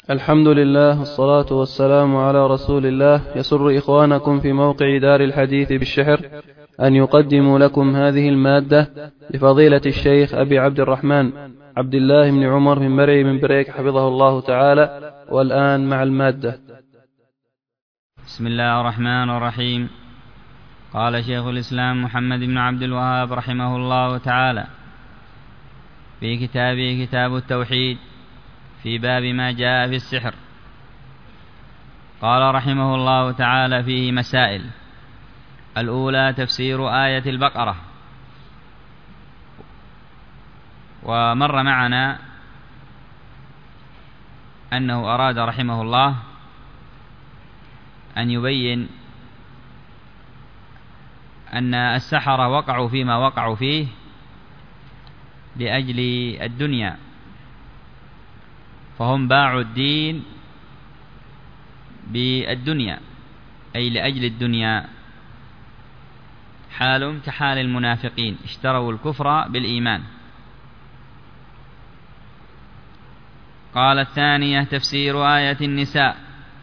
الحمد لله والصلاة والسلام على رسول الله. يسر إخوانكم في موقع دار الحديث بالشحر أن يقدموا لكم هذه المادة لفضيلة الشيخ أبي عبد الرحمن عبد الله بن عمر بن مرعي بن بريك حفظه الله تعالى. والآن مع المادة. بسم الله الرحمن الرحيم. قال شيخ الإسلام محمد بن عبد الوهاب رحمه الله تعالى في كتابه كتاب التوحيد في باب ما جاء في السحر، قال رحمه الله تعالى فيه مسائل. الأولى تفسير آية البقرة، ومر معنا أنه أراد رحمه الله أن يبين أن السحرة وقعوا فيما وقعوا فيه لأجل الدنيا، فهم باعوا الدين بالدنيا، أي لأجل الدنيا، حالهم كحال المنافقين اشتروا الكفر بالإيمان. قال الثانية تفسير آية النساء،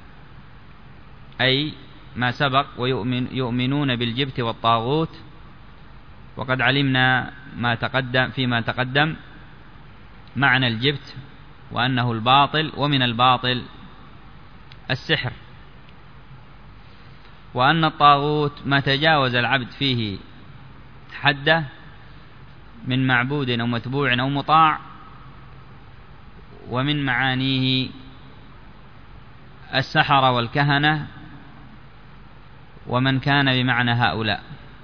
أي ما سبق ويؤمنون بالجبت والطاغوت، وقد علمنا فيما تقدم معنى الجبت وأنه الباطل، ومن الباطل السحر، وأن الطاغوت ما تجاوز العبد فيه حده من معبود أو متبوع أو مطاع، ومن معانيه السحرة والكهنة ومن كان بمعنى هؤلاء.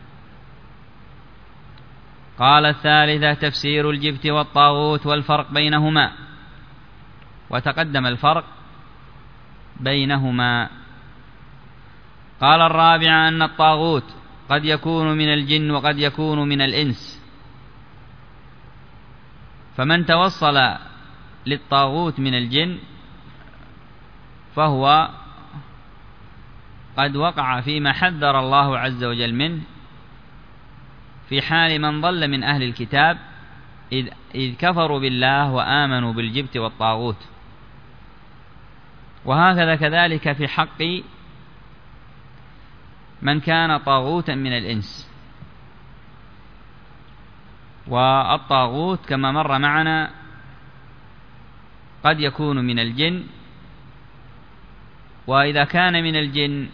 قال الثالثة تفسير الجبت والطاغوت والفرق بينهما، وتقدم الفرق بينهما. قال الرابعة أن الطاغوت قد يكون من الجن وقد يكون من الإنس، فمن توصل للطاغوت من الجن فهو قد وقع فيما حذر الله عز وجل منه في حال من ضل من أهل الكتاب إذ كفروا بالله وآمنوا بالجبت والطاغوت. وهكذا كذلك في حق من كان طاغوتا من الإنس. والطاغوت كما مر معنا قد يكون من الجن، وإذا كان من الجن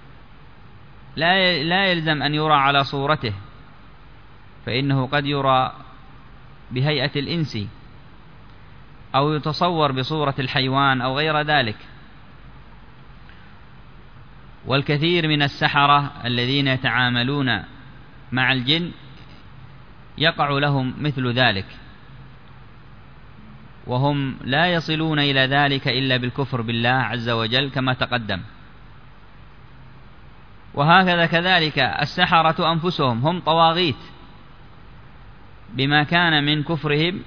لا يلزم أن يرى على صورته، فإنه قد يرى بهيئة الإنس أو يتصور بصورة الحيوان أو غير ذلك. والكثير من السحرة الذين يتعاملون مع الجن يقع لهم مثل ذلك، وهم لا يصلون إلى ذلك إلا بالكفر بالله عز وجل كما تقدم. وهكذا كذلك السحرة أنفسهم هم طواغيت بما كان من كفرهم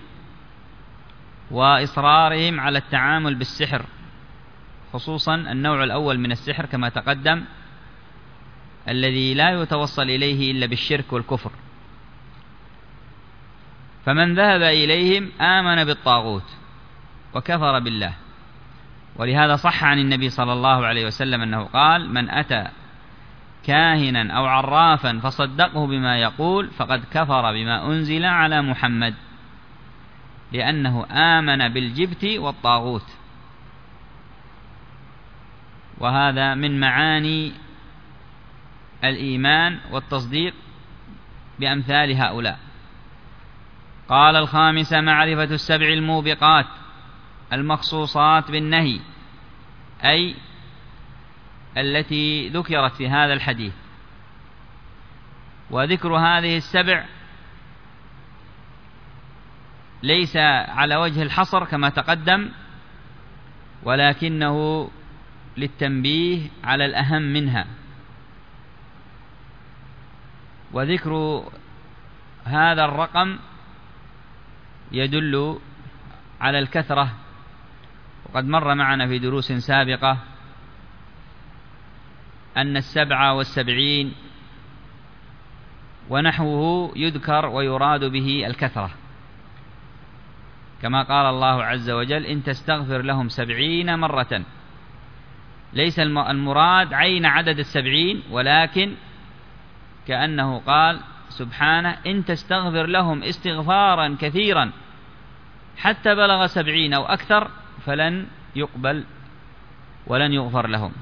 وإصرارهم على التعامل بالسحر، خصوصا النوع الأول من السحر كما تقدم، الذي لا يتوصل إليه إلا بالشرك والكفر. فمن ذهب إليهم آمن بالطاغوت وكفر بالله. ولهذا صح عن النبي صلى الله عليه وسلم أنه قال: من أتى كاهنا أو عرافا فصدقه بما يقول فقد كفر بما أنزل على محمد، لأنه آمن بالجبت والطاغوت. وهذا من معاني الإيمان والتصديق بأمثال هؤلاء. قال الخامسة معرفة السبع الموبقات المخصوصات بالنهي، أي التي ذكرت في هذا الحديث. وذكر هذه السبع ليس على وجه الحصر كما تقدم، ولكنه للتنبيه على الأهم منها. وذكر هذا الرقم يدل على الكثرة، وقد مر معنا في دروس سابقة أن 77 ونحوه يذكر ويراد به الكثرة، كما قال الله عز وجل: إن تستغفر لهم 70 مرة. ليس المراد عين عدد 70، ولكن كأنه قال سبحانه: إن تستغفر لهم استغفارا كثيرا حتى بلغ 70 أو أكثر فلن يقبل ولن يغفر لهم.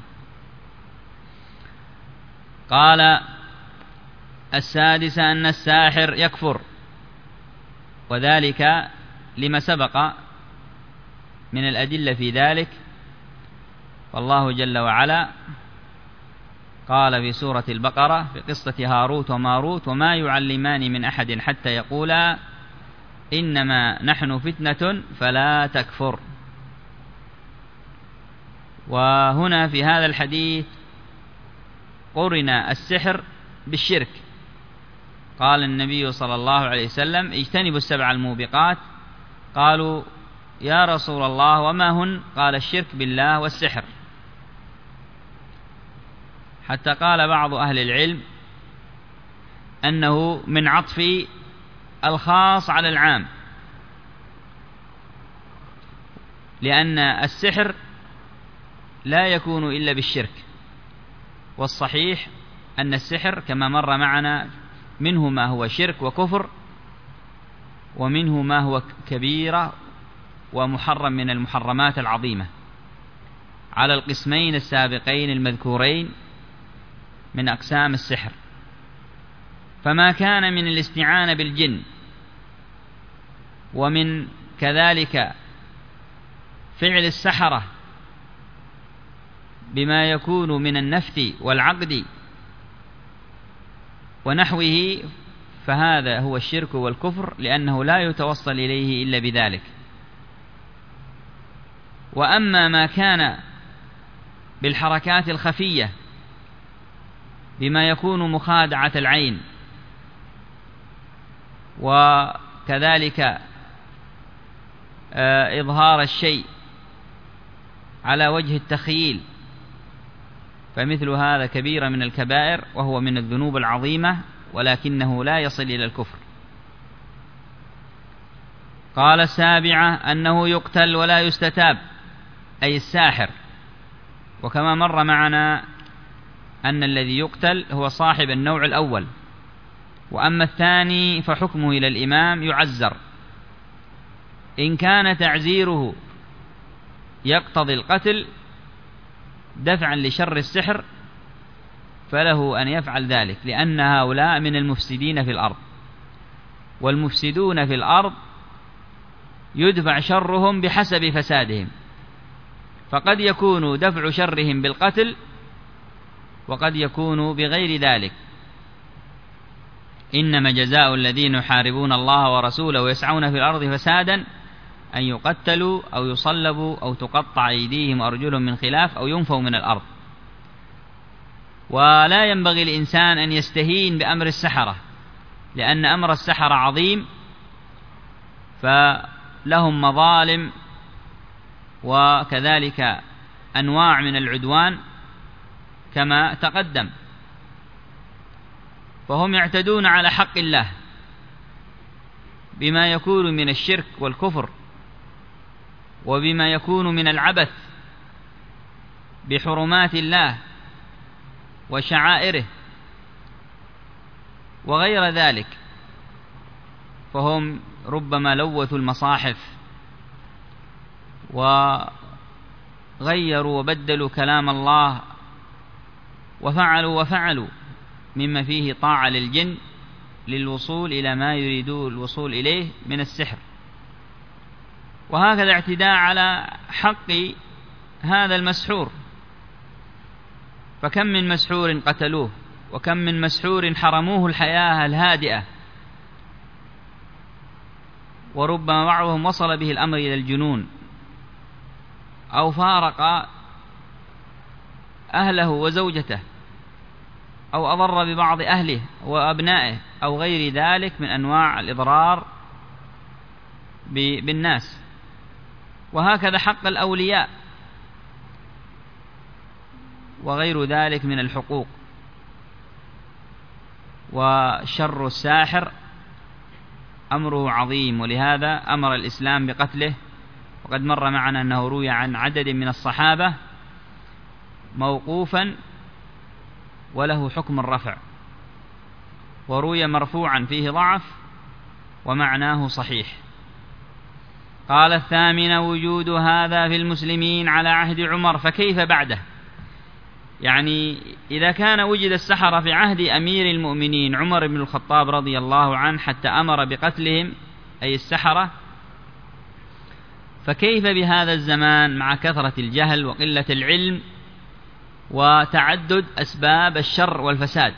قال: السادسة أن الساحر يكفر، وذلك لما سبق من الأدلة في ذلك. والله جل وعلا قال في سورة البقرة في قصة هاروت وماروت: وما يعلمان من أحد حتى يقولا إنما نحن فتنة فلا تكفر. وهنا في هذا الحديث قرن السحر بالشرك. قال النبي صلى الله عليه وسلم: اجتنبوا 7 الموبقات. قالوا: يا رسول الله وما هن؟ قال: الشرك بالله والسحر. حتى قال بعض أهل العلم أنه من عطف الخاص على العام، لأن السحر لا يكون إلا بالشرك. والصحيح أن السحر كما مر معنا منه ما هو شرك وكفر، ومنه ما هو كبيرة ومحرم من المحرمات العظيمة على القسمين السابقين المذكورين من أقسام السحر. فما كان من الاستعانة بالجن، ومن كذلك فعل السحرة بما يكون من النفث والعقد ونحوه، فهذا هو الشرك والكفر، لأنه لا يتوصل إليه إلا بذلك. وأما ما كان بالحركات الخفية بما يكون مخادعة العين، وكذلك إظهار الشيء على وجه التخييل، فمثل هذا كبيرة من الكبائر، وهو من الذنوب العظيمة، ولكنه لا يصل إلى الكفر. قال: السابعة أنه يقتل ولا يستتاب، أي الساحر. وكما مر معنا أن الذي يقتل هو صاحب النوع الأول، وأما الثاني فحكمه إلى الإمام يعزر. إن كان تعزيره يقتضي القتل دفعا لشر السحر فله أن يفعل ذلك، لأن هؤلاء من المفسدين في الأرض، والمفسدون في الأرض يدفع شرهم بحسب فسادهم، فقد يكون دفع شرهم بالقتل وقد يكون بغير ذلك. إنما جزاء الذين يحاربون الله ورسوله ويسعون في الأرض فسادا أن يقتلوا أو يصلبوا أو تقطع أيديهم وأرجلهم من خلاف أو ينفوا من الأرض. ولا ينبغي الإنسان أن يستهين بأمر السحرة، لأن أمر السحرة عظيم، فلهم مظالم وكذلك أنواع من العدوان كما تقدم، فهم يعتدون على حق الله بما يكون من الشرك والكفر، وبما يكون من العبث بحرمات الله وشعائره وغير ذلك. فهم ربما لوثوا المصاحف وغيروا وبدلوا كلام الله وفعلوا مما فيه طاعة للجن للوصول إلى ما يريدون الوصول إليه من السحر. وهكذا اعتداء على حق هذا المسحور، فكم من مسحور قتلوه، وكم من مسحور حرموه الحياة الهادئة، وربما بعضهم وصل به الأمر إلى الجنون أو فارق أهله وزوجته أو أضر ببعض أهله وأبنائه أو غير ذلك من أنواع الإضرار بالناس. وهكذا حق الأولياء وغير ذلك من الحقوق. وشر الساحر أمره عظيم، ولهذا أمر الإسلام بقتله. وقد مر معنا أنه روي عن عدد من الصحابة موقوفا وله حكم الرفع، وروي مرفوعا فيه ضعف ومعناه صحيح. قال: الثامن وجود هذا في المسلمين على عهد عمر، فكيف بعده؟ يعني إذا كان وجد السحرة في عهد أمير المؤمنين عمر بن الخطاب رضي الله عنه حتى أمر بقتلهم أي السحرة، فكيف بهذا الزمان مع كثرة الجهل وقلة العلم وتعدد أسباب الشر والفساد؟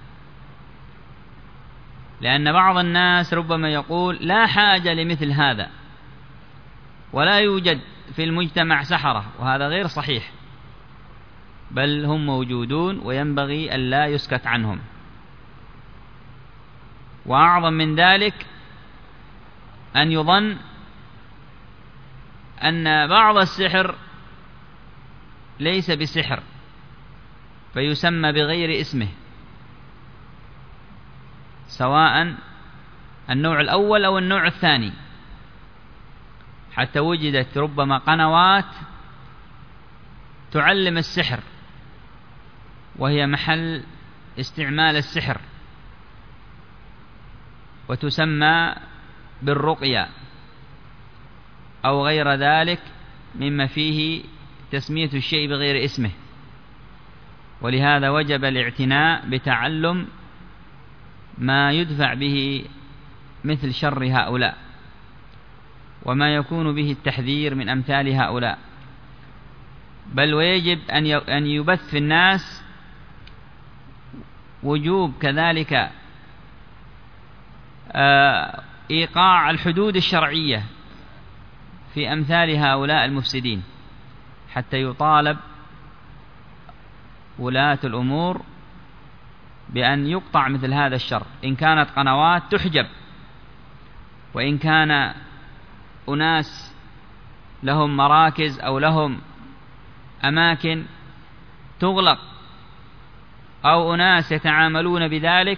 لأن بعض الناس ربما يقول: لا حاجة لمثل هذا، ولا يوجد في المجتمع سحرة، وهذا غير صحيح، بل هم موجودون وينبغي ألا يسكت عنهم. وأعظم من ذلك أن يظن أن بعض السحر ليس بسحر فيسمى بغير اسمه، سواء النوع الأول أو النوع الثاني، حتى وجدت ربما قنوات تعلم السحر وهي محل استعمال السحر، وتسمى بالرقية أو غير ذلك مما فيه تسمية الشيء بغير اسمه. ولهذا وجب الاعتناء بتعلم ما يدفع به مثل شر هؤلاء، وما يكون به التحذير من أمثال هؤلاء، بل ويجب أن يبث في الناس وجوب كذلك إيقاع الحدود الشرعية في أمثال هؤلاء المفسدين، حتى يطالب ولاة الأمور بأن يقطع مثل هذا الشر. إن كانت قنوات تحجب، وإن كان أناس لهم مراكز أو لهم أماكن تغلق، أو أناس يتعاملون بذلك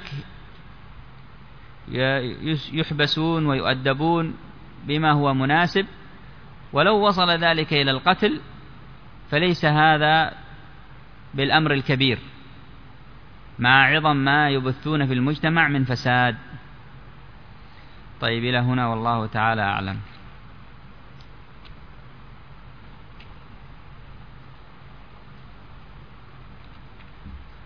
يحبسون ويؤدبون بما هو مناسب. ولو وصل ذلك إلى القتل فليس هذا بالأمر الكبير، مع عظم ما يبثون في المجتمع من فساد. طيب، إلى هنا والله تعالى أعلم.